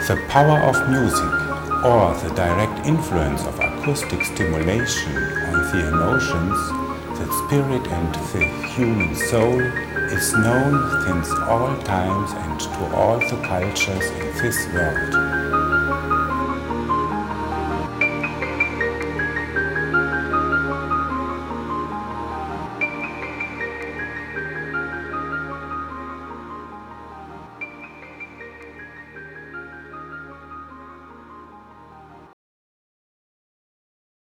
The power of music, or the direct influence of acoustic stimulation on the emotions, the spirit and the human soul, is known since all times and to all the cultures in this world.